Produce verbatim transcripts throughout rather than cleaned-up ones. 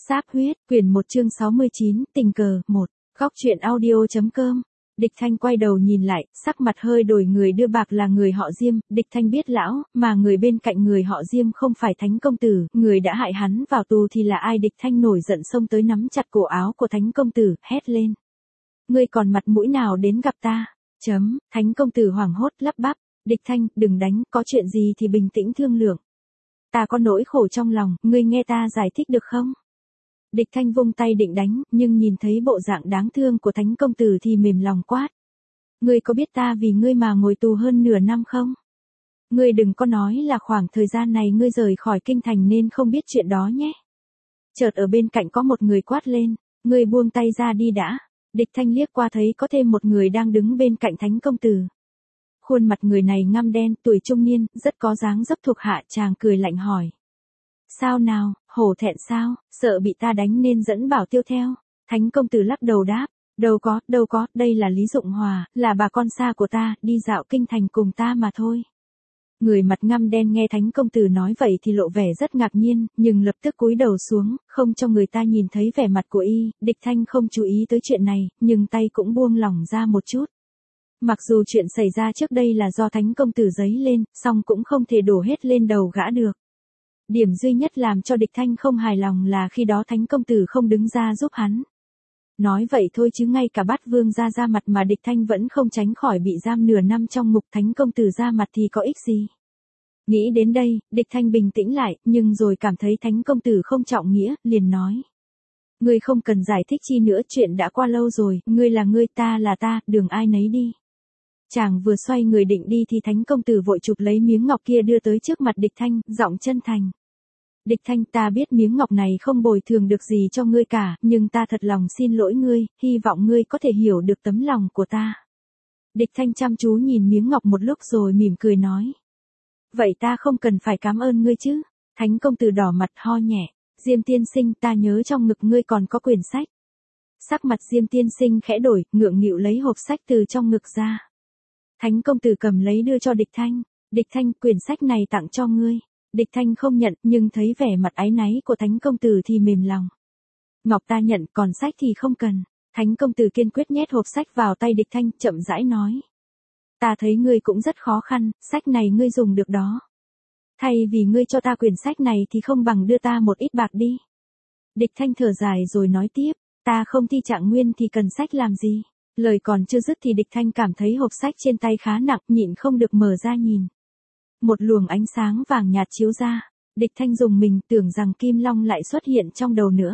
Sáp huyết, quyển một chương sáu mươi chín, tình cờ, một. Góc truyện audio.com. Địch Thanh quay đầu nhìn lại, sắc mặt hơi đổi, người đưa bạc là người họ Diêm. Địch Thanh biết lão, mà người bên cạnh người họ Diêm không phải Thánh công tử, người đã hại hắn vào tù thì là ai? Địch Thanh nổi giận xông tới nắm chặt cổ áo của Thánh công tử, hét lên. Ngươi còn mặt mũi nào đến gặp ta? Chấm, Thánh công tử hoảng hốt lắp bắp. Địch Thanh, đừng đánh, có chuyện gì thì bình tĩnh thương lượng. Ta có nỗi khổ trong lòng, ngươi nghe ta giải thích được không? Địch Thanh vung tay định đánh, nhưng nhìn thấy bộ dạng đáng thương của Thánh công tử thì mềm lòng quát. Ngươi có biết ta vì ngươi mà ngồi tù hơn nửa năm không? Ngươi đừng có nói là khoảng thời gian này ngươi rời khỏi kinh thành nên không biết chuyện đó nhé. Chợt ở bên cạnh có một người quát lên, ngươi buông tay ra đi đã. Địch Thanh liếc qua thấy có thêm một người đang đứng bên cạnh Thánh công tử. Khuôn mặt người này ngăm đen, tuổi trung niên, rất có dáng dấp thuộc hạ. Chàng cười lạnh hỏi. Sao nào, hổ thẹn sao, sợ bị ta đánh nên dẫn bảo tiêu theo? Thánh công tử lắc đầu đáp, đâu có, đâu có, đây là Lý Dụng Hòa, là bà con xa của ta, đi dạo kinh thành cùng ta mà thôi. Người mặt ngăm đen nghe Thánh công tử nói vậy thì lộ vẻ rất ngạc nhiên, nhưng lập tức cúi đầu xuống, không cho người ta nhìn thấy vẻ mặt của y. Địch Thanh không chú ý tới chuyện này, nhưng tay cũng buông lỏng ra một chút. Mặc dù chuyện xảy ra trước đây là do Thánh công tử giấy lên, song cũng không thể đổ hết lên đầu gã được. Điểm duy nhất làm cho Địch Thanh không hài lòng là khi đó Thánh công tử không đứng ra giúp hắn. Nói vậy thôi chứ ngay cả Bát Vương ra ra mặt mà Địch Thanh vẫn không tránh khỏi bị giam nửa năm trong ngục, Thánh công tử ra mặt thì có ích gì. Nghĩ đến đây, Địch Thanh bình tĩnh lại, nhưng rồi cảm thấy Thánh công tử không trọng nghĩa, liền nói. Ngươi không cần giải thích chi nữa, chuyện đã qua lâu rồi, ngươi là ngươi, ta là ta, đường ai nấy đi. Chàng vừa xoay người định đi thì Thánh công tử vội chụp lấy miếng ngọc kia đưa tới trước mặt Địch Thanh, giọng chân thành. Địch Thanh, ta biết miếng ngọc này không bồi thường được gì cho ngươi cả, nhưng ta thật lòng xin lỗi ngươi, hy vọng ngươi có thể hiểu được tấm lòng của ta. Địch Thanh chăm chú nhìn miếng ngọc một lúc rồi mỉm cười nói. Vậy ta không cần phải cảm ơn ngươi chứ? Thánh công tử đỏ mặt ho nhẹ. Diêm tiên sinh, ta nhớ trong ngực ngươi còn có quyển sách. Sắc mặt Diêm tiên sinh khẽ đổi, ngượng nghịu lấy hộp sách từ trong ngực ra. Thánh công tử cầm lấy đưa cho Địch Thanh. Địch Thanh, quyển sách này tặng cho ngươi. Địch Thanh không nhận, nhưng thấy vẻ mặt áy náy của Thánh công tử thì mềm lòng. Ngọc ta nhận, còn sách thì không cần. Thánh công tử kiên quyết nhét hộp sách vào tay Địch Thanh, chậm rãi nói. Ta thấy ngươi cũng rất khó khăn, sách này ngươi dùng được đó. Thay vì ngươi cho ta quyển sách này thì không bằng đưa ta một ít bạc đi. Địch Thanh thở dài rồi nói tiếp, ta không thi trạng nguyên thì cần sách làm gì. Lời còn chưa dứt thì Địch Thanh cảm thấy hộp sách trên tay khá nặng, nhịn không được mở ra nhìn. Một luồng ánh sáng vàng nhạt chiếu ra, Địch Thanh dùng mình, tưởng rằng Kim Long lại xuất hiện trong đầu nữa.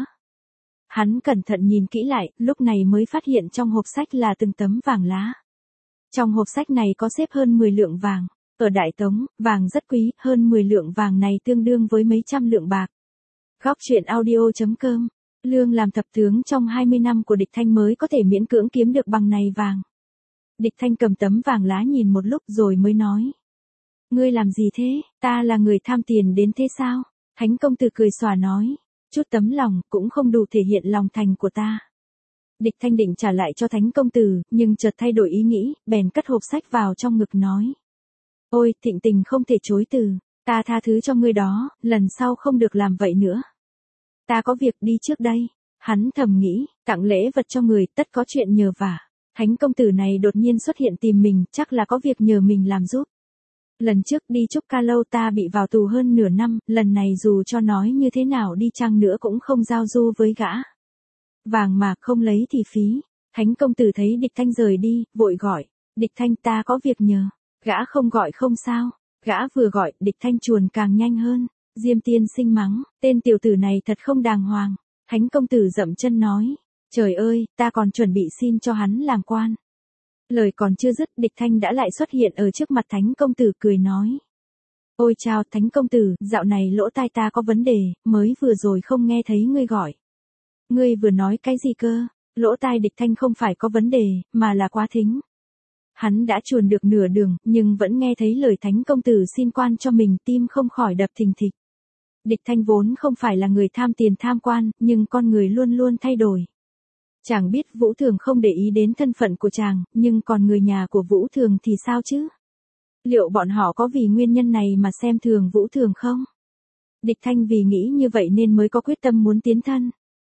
Hắn cẩn thận nhìn kỹ lại, lúc này mới phát hiện trong hộp sách là từng tấm vàng lá. Trong hộp sách này có xếp hơn mười lượng vàng. Ở Đại Tống, vàng rất quý, hơn mười lượng vàng này tương đương với mấy trăm lượng bạc. Góc truyện audio.com. Lương làm thập tướng trong hai mươi năm của Địch Thanh mới có thể miễn cưỡng kiếm được bằng này vàng. Địch Thanh cầm tấm vàng lá nhìn một lúc rồi mới nói. Ngươi làm gì thế, ta là người tham tiền đến thế sao? Thánh công tử cười xòa nói. Chút tấm lòng cũng không đủ thể hiện lòng thành của ta. Địch Thanh định trả lại cho Thánh công tử, nhưng chợt thay đổi ý nghĩ, bèn cất hộp sách vào trong ngực nói. Ôi, thịnh tình không thể chối từ, ta tha thứ cho ngươi đó, lần sau không được làm vậy nữa. Ta có việc đi trước đây. Hắn thầm nghĩ, tặng lễ vật cho người, tất có chuyện nhờ vả. Thánh công tử này đột nhiên xuất hiện tìm mình, chắc là có việc nhờ mình làm giúp. Lần trước đi Trúc Ca Lâu ta bị vào tù hơn nửa năm, lần này dù cho nói như thế nào đi chăng nữa cũng không giao du với gã. Vàng mà không lấy thì phí. Thánh công tử thấy Địch Thanh rời đi, vội gọi. Địch Thanh, ta có việc nhờ. Gã không gọi không sao. Gã vừa gọi, Địch Thanh chuồn càng nhanh hơn. Diêm tiên sinh mắng, tên tiểu tử này thật không đàng hoàng. Thánh công tử dậm chân nói. Trời ơi, ta còn chuẩn bị xin cho hắn làm quan. Lời còn chưa dứt, Địch Thanh đã lại xuất hiện ở trước mặt Thánh công tử cười nói. Ôi chào Thánh công tử, dạo này lỗ tai ta có vấn đề, mới vừa rồi không nghe thấy ngươi gọi. Ngươi vừa nói cái gì cơ? Lỗ tai Địch Thanh không phải có vấn đề, mà là quá thính. Hắn đã chuồn được nửa đường, nhưng vẫn nghe thấy lời Thánh công tử xin quan cho mình, tim không khỏi đập thình thịch. Địch Thanh vốn không phải là người tham tiền tham quan, nhưng con người luôn luôn thay đổi. Chàng biết Vũ Thường không để ý đến thân phận của chàng, nhưng còn người nhà của Vũ Thường thì sao chứ? Liệu bọn họ có vì nguyên nhân này mà xem thường Vũ Thường không? Địch Thanh vì nghĩ như vậy nên mới có quyết tâm muốn tiến thân.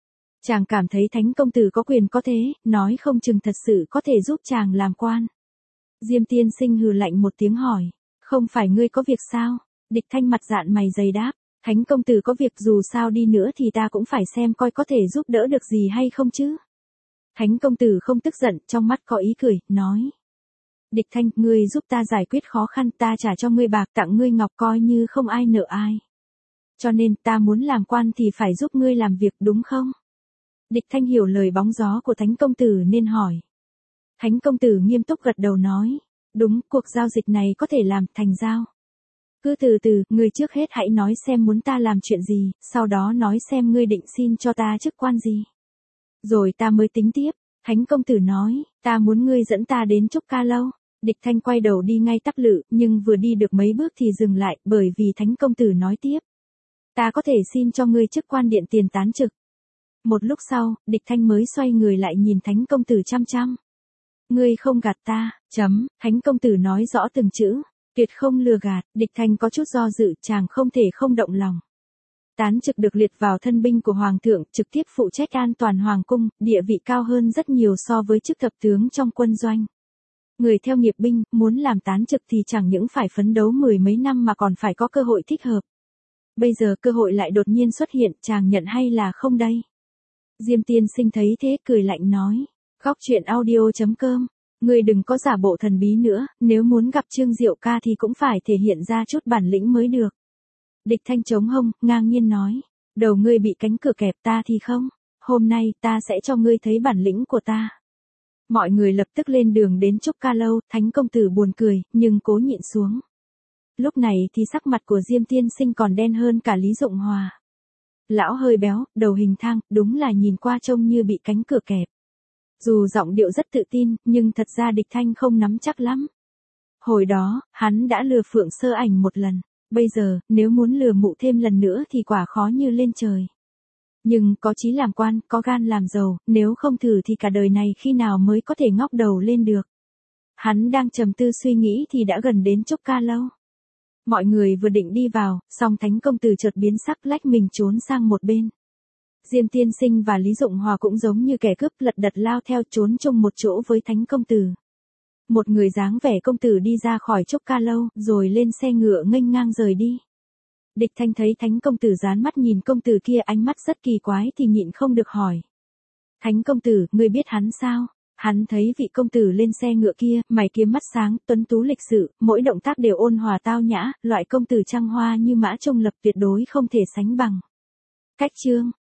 Chàng cảm thấy Thánh công tử có quyền có thế, nói không chừng thật sự có thể giúp chàng làm quan. Diêm tiên sinh hừ lạnh một tiếng hỏi, không phải ngươi có việc sao? Địch Thanh mặt dạn mày dày đáp, Thánh công tử có việc dù sao đi nữa thì ta cũng phải xem coi có thể giúp đỡ được gì hay không chứ. Thánh công tử không tức giận, trong mắt có ý cười, nói. Địch Thanh, ngươi giúp ta giải quyết khó khăn, ta trả cho ngươi bạc, tặng ngươi ngọc, coi như không ai nợ ai. Cho nên ta muốn làm quan thì phải giúp ngươi làm việc, đúng không? Địch Thanh hiểu lời bóng gió của Thánh công tử nên hỏi. Thánh công tử nghiêm túc gật đầu nói, đúng, cuộc giao dịch này có thể làm thành giao. Cứ từ từ, ngươi trước hết hãy nói xem muốn ta làm chuyện gì, sau đó nói xem ngươi định xin cho ta chức quan gì. Rồi ta mới tính tiếp. Thánh công tử nói, ta muốn ngươi dẫn ta đến Trúc Ca Lâu. Địch Thanh quay đầu đi ngay tắp lự, nhưng vừa đi được mấy bước thì dừng lại, bởi vì Thánh công tử nói tiếp. Ta có thể xin cho ngươi chức quan điện tiền tán trực. Một lúc sau, Địch Thanh mới xoay người lại nhìn Thánh công tử chăm chăm. Ngươi không gạt ta, chấm, Thánh công tử nói rõ từng chữ, tuyệt không lừa gạt. Địch Thanh có chút do dự, chàng không thể không động lòng. Tán trực được liệt vào thân binh của Hoàng thượng, trực tiếp phụ trách an toàn Hoàng cung, địa vị cao hơn rất nhiều so với chức thập tướng trong quân doanh. Người theo nghiệp binh, muốn làm tán trực thì chẳng những phải phấn đấu mười mấy năm mà còn phải có cơ hội thích hợp. Bây giờ cơ hội lại đột nhiên xuất hiện, chàng nhận hay là không đây? Diêm tiên sinh thấy thế cười lạnh nói. Góc truyện audio chấm com, ngươi đừng có giả bộ thần bí nữa, nếu muốn gặp Trương Diệu ca thì cũng phải thể hiện ra chút bản lĩnh mới được. Địch Thanh chống hông, ngang nhiên nói. Đầu ngươi bị cánh cửa kẹp, ta thì không. Hôm nay ta sẽ cho ngươi thấy bản lĩnh của ta. Mọi người lập tức lên đường đến Trúc Ca Lâu, Thánh công tử buồn cười, nhưng cố nhịn xuống. Lúc này thì sắc mặt của Diêm tiên sinh còn đen hơn cả Lý Dụng Hòa. Lão hơi béo, đầu hình thang, đúng là nhìn qua trông như bị cánh cửa kẹp. Dù giọng điệu rất tự tin, nhưng thật ra Địch Thanh không nắm chắc lắm. Hồi đó, hắn đã lừa Phượng Sơ Ảnh một lần. Bây giờ, nếu muốn lừa mụ thêm lần nữa thì quả khó như lên trời. Nhưng có chí làm quan, có gan làm giàu, nếu không thử thì cả đời này khi nào mới có thể ngóc đầu lên được. Hắn đang trầm tư suy nghĩ thì đã gần đến Trúc Ca Lâu. Mọi người vừa định đi vào, song Thánh công tử chợt biến sắc lách mình trốn sang một bên. Diêm tiên sinh và Lý Dụng Hòa cũng giống như kẻ cướp lật đật lao theo trốn chung một chỗ với Thánh công tử. Một người dáng vẻ công tử đi ra khỏi Trúc Ca Lâu, rồi lên xe ngựa nghênh ngang rời đi. Địch Thanh thấy Thánh công tử dán mắt nhìn công tử kia ánh mắt rất kỳ quái thì nhịn không được hỏi. Thánh công tử, ngươi biết hắn sao? Hắn thấy vị công tử lên xe ngựa kia, mày kiếm mắt sáng, tuấn tú lịch sự, mỗi động tác đều ôn hòa tao nhã, loại công tử trăng hoa như Mã Trung Lập tuyệt đối không thể sánh bằng. Cách chương